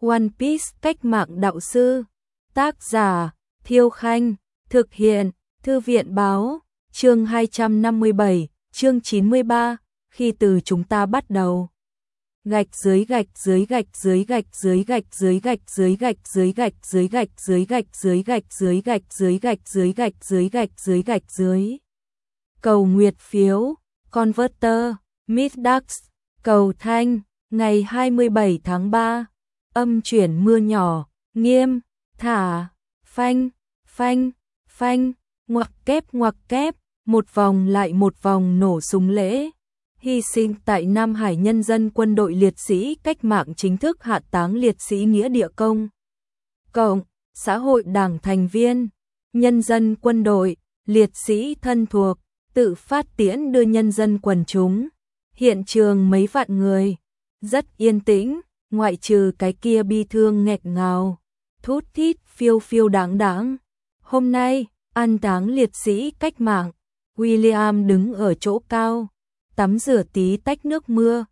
One Piece cách mạng đạo sư. Tác giả Thiêu Khanh. Thực hiện Thư viện Báo. Chương 257, chương 93. Khi từ chúng ta bắt đầu. Gạch dưới gạch dưới gạch dưới gạch dưới gạch dưới gạch dưới gạch dưới gạch dưới gạch dưới gạch dưới gạch dưới gạch dưới gạch dưới gạch dưới gạch dưới gạch dưới. Cầu nguyệt phiếu. Converter. Middax. Cầu thanh. Ngày 27 tháng 3. Âm chuyển mưa nhỏ. Nghiêm. Thả. Phanh. Phanh. Phanh. Ngoặc kép. Một vòng lại một vòng nổ súng lễ. Hy sinh tại Nam Hải nhân dân quân đội liệt sĩ cách mạng chính thức hạ táng liệt sĩ nghĩa địa công. Cộng, xã hội đảng thành viên, nhân dân quân đội, liệt sĩ thân thuộc, tự phát tiễn đưa nhân dân quần chúng. Hiện trường mấy vạn người, rất yên tĩnh, ngoại trừ cái kia bi thương nghẹt ngào, thút thít phiêu đáng. Hôm nay, an táng liệt sĩ cách mạng, William đứng ở chỗ cao, tắm rửa tí tách nước mưa,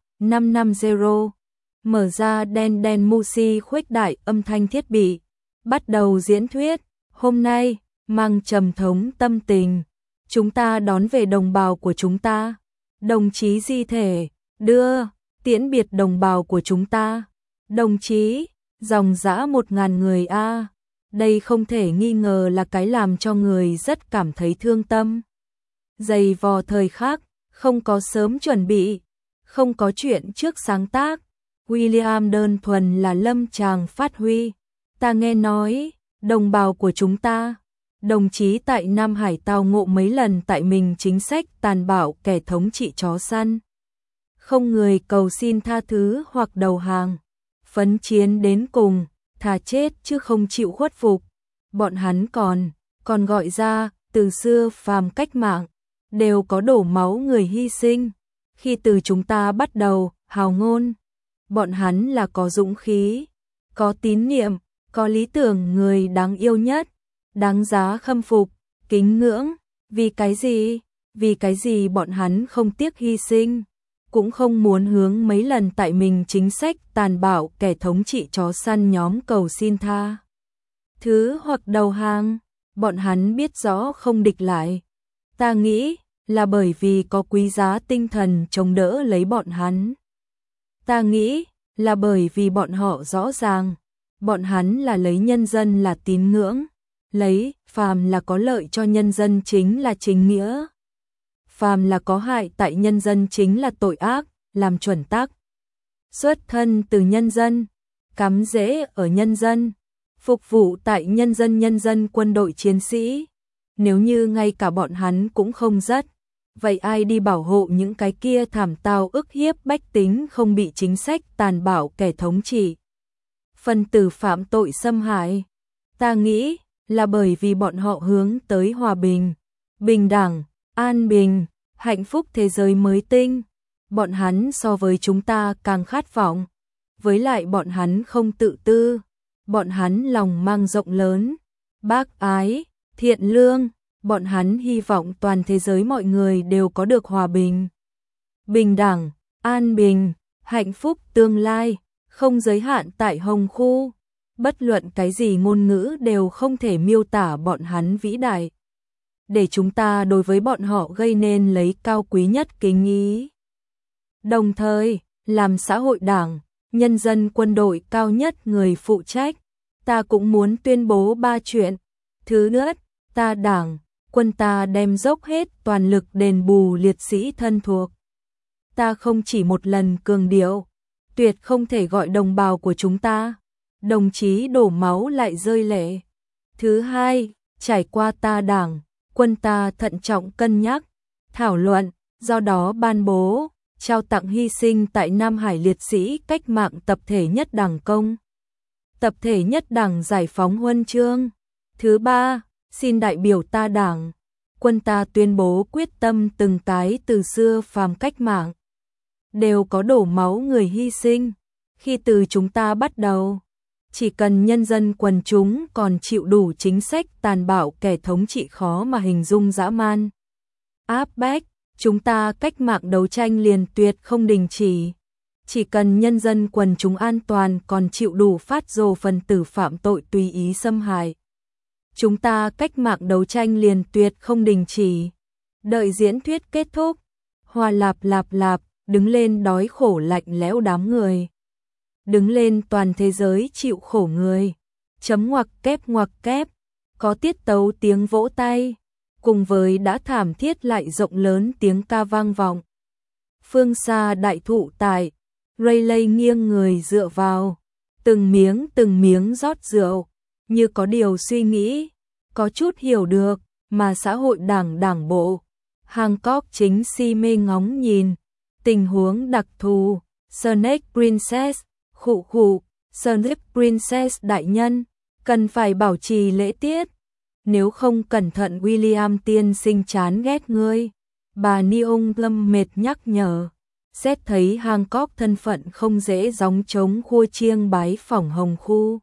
550, mở ra đen Musi khuếch đại âm thanh thiết bị, bắt đầu diễn thuyết. Hôm nay, mang trầm thống tâm tình, chúng ta đón về đồng bào của chúng ta, đồng chí di thể, đưa, tiễn biệt đồng bào của chúng ta, đồng chí, dòng dã 1000 người a. Đây không thể nghi ngờ là cái làm cho người rất cảm thấy thương tâm. Dày vò thời khắc, không có sớm chuẩn bị, không có chuyện trước sáng tác. William đơn thuần là lâm tràng phát huy. Ta nghe nói, đồng bào của chúng ta, đồng chí tại Nam Hải tao ngộ mấy lần tại mình chính sách tàn bạo kẻ thống trị chó săn. Không người cầu xin tha thứ hoặc đầu hàng, phấn chiến đến cùng, thà chết chứ không chịu khuất phục. Bọn hắn còn gọi ra, từ xưa phàm cách mạng, đều có đổ máu người hy sinh. Khi từ chúng ta bắt đầu, hào ngôn, bọn hắn là có dũng khí, có tín niệm, có lý tưởng người đáng yêu nhất, đáng giá khâm phục, kính ngưỡng. Vì cái gì bọn hắn không tiếc hy sinh, cũng không muốn hướng mấy lần tại mình chính sách tàn bạo kẻ thống trị chó săn nhóm cầu xin tha thứ hoặc đầu hàng. Bọn hắn biết rõ không địch lại. Ta nghĩ là bởi vì có quý giá tinh thần chống đỡ lấy bọn hắn. Ta nghĩ là bởi vì bọn họ rõ ràng, bọn hắn là lấy nhân dân là tín ngưỡng, lấy phàm là có lợi cho nhân dân chính là chính nghĩa, phàm là có hại tại nhân dân chính là tội ác, làm chuẩn tắc. Xuất thân từ nhân dân, cắm rễ ở nhân dân, phục vụ tại nhân dân quân đội chiến sĩ. Nếu như ngay cả bọn hắn cũng không rất, vậy ai đi bảo hộ những cái kia thảm tao ức hiếp bách tính không bị chính sách tàn bạo kẻ thống trị phần tử phạm tội xâm hại? Ta nghĩ là bởi vì bọn họ hướng tới hòa bình, bình đẳng, an bình, hạnh phúc thế giới mới tinh. Bọn hắn so với chúng ta càng khát vọng, với lại bọn hắn không tự tư, bọn hắn lòng mang rộng lớn, bác ái, thiện lương. Bọn hắn hy vọng toàn thế giới mọi người đều có được hòa bình, bình đẳng, an bình, hạnh phúc tương lai, không giới hạn tại Hồng Khu. Bất luận cái gì ngôn ngữ đều không thể miêu tả bọn hắn vĩ đại, để chúng ta đối với bọn họ gây nên lấy cao quý nhất kính ý. Đồng thời, làm xã hội đảng, nhân dân quân đội cao nhất người phụ trách, ta cũng muốn tuyên bố 3 chuyện. Thứ nhất, ta đảng, quân ta đem dốc hết toàn lực đền bù liệt sĩ thân thuộc. Ta không chỉ một lần cường điệu, tuyệt không thể gọi đồng bào của chúng ta, đồng chí đổ máu lại rơi lệ. Thứ hai, trải qua ta đảng, quân ta thận trọng cân nhắc, thảo luận, do đó ban bố, trao tặng hy sinh tại Nam Hải liệt sĩ cách mạng tập thể nhất đảng công, tập thể nhất đảng giải phóng huân chương. Thứ ba, xin đại biểu ta đảng, quân ta tuyên bố quyết tâm từng cái từ xưa phàm cách mạng, đều có đổ máu người hy sinh. Khi từ chúng ta bắt đầu, chỉ cần nhân dân quần chúng còn chịu đủ chính sách tàn bạo kẻ thống trị khó mà hình dung dã man, áp bách, chúng ta cách mạng đấu tranh liền tuyệt không đình chỉ. Chỉ cần nhân dân quần chúng an toàn còn chịu đủ phát rồ phần tử phạm tội tùy ý xâm hại. Chúng ta cách mạng đấu tranh liền tuyệt không đình chỉ. Đợi diễn thuyết kết thúc, Hoa lạp lạp lạp, đứng lên đói khổ lạnh lẽo đám người. Đứng lên toàn thế giới chịu khổ người. Chấm ngoặc kép, có tiết tấu tiếng vỗ tay, cùng với đã thảm thiết lại rộng lớn tiếng ca vang vọng. Phương xa đại thụ tại, Rayleigh nghiêng người dựa vào, từng miếng rót rượu, như có điều suy nghĩ, có chút hiểu được, mà xã hội đảng bộ. Hancock chính si mê ngóng nhìn, tình huống đặc thù, Snake Princess, khụ, Snake Princess đại nhân, cần phải bảo trì lễ tiết. Nếu không cẩn thận William tiên sinh chán ghét ngươi. Bà Neon Lâm mệt nhắc nhở. Xét thấy Hancock thân phận không dễ gióng trống khua chiêng bái phỏng Hồng Khu.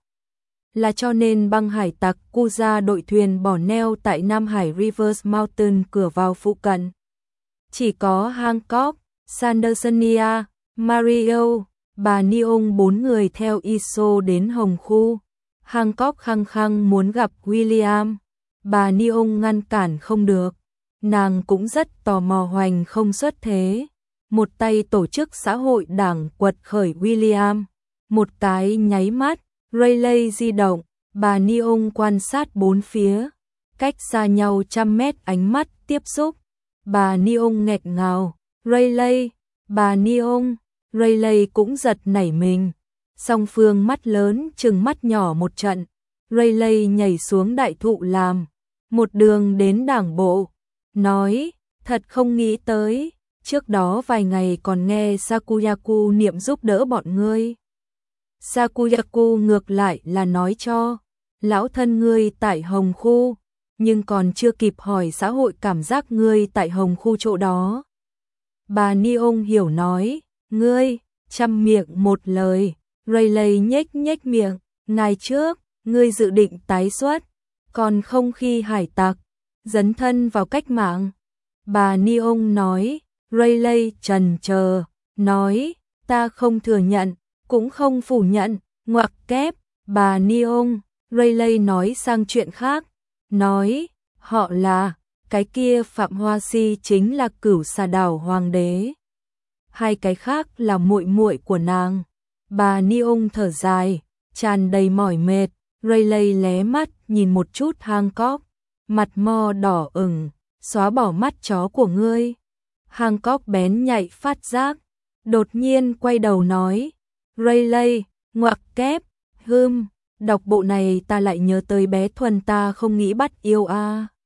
Là cho nên băng hải tặc Kuja đội thuyền bỏ neo tại Nam Hải Rivers Mountain cửa vào phụ cận. Chỉ có Hancock, Sandersonia, Mario, bà Neon 4 người theo ISO đến Hồng Khu. Hancock khăng khăng muốn gặp William. Bà Neon ngăn cản không được. Nàng cũng rất tò mò hoành không xuất thế. Một tay tổ chức xã hội đảng quật khởi William. Một cái nháy mắt, Rayleigh di động, bà Neon quan sát bốn phía. Cách xa nhau 100 mét ánh mắt tiếp xúc. Bà Neon nghẹt ngào, Rayleigh, bà Neon, Rayleigh cũng giật nảy mình. Song phương mắt lớn chừng mắt nhỏ một trận. Rayleigh nhảy xuống đại thụ làm. Một đường đến đảng bộ. Nói, thật không nghĩ tới. Trước đó vài ngày còn nghe Sakuyaku niệm giúp đỡ bọn ngươi. Sakuyaku ngược lại là nói cho. Lão thân ngươi tại Hồng Khu. Nhưng còn chưa kịp hỏi xã hội cảm giác ngươi tại Hồng Khu chỗ đó. Bà Neon hiểu nói. Ngươi, trăm miệng một lời. Rayleigh nhếch miệng. Ngày trước, ngươi dự định tái xuất. Còn không khi hải tặc. Dấn thân vào cách mạng. Bà Neon nói. Rayleigh trần chờ. Nói. Ta không thừa nhận. Cũng không phủ nhận. Ngoặc kép. Bà Neon. Rayleigh nói sang chuyện khác. Nói. Họ là. Cái kia Phạm Hoa Si chính là Cửu Xà Đảo Hoàng đế. Hai cái khác là muội muội của nàng. Bà Neon thở dài. Tràn đầy mỏi mệt. Rayleigh lé mắt nhìn một chút Hancock. Mặt mo đỏ ửng. Xóa bỏ mắt chó của ngươi. Hancock bén nhạy phát giác. Đột nhiên quay đầu nói. Rayleigh, ngoặc kép, đọc bộ này ta lại nhớ tới bé Thuần ta không nghĩ bắt yêu a.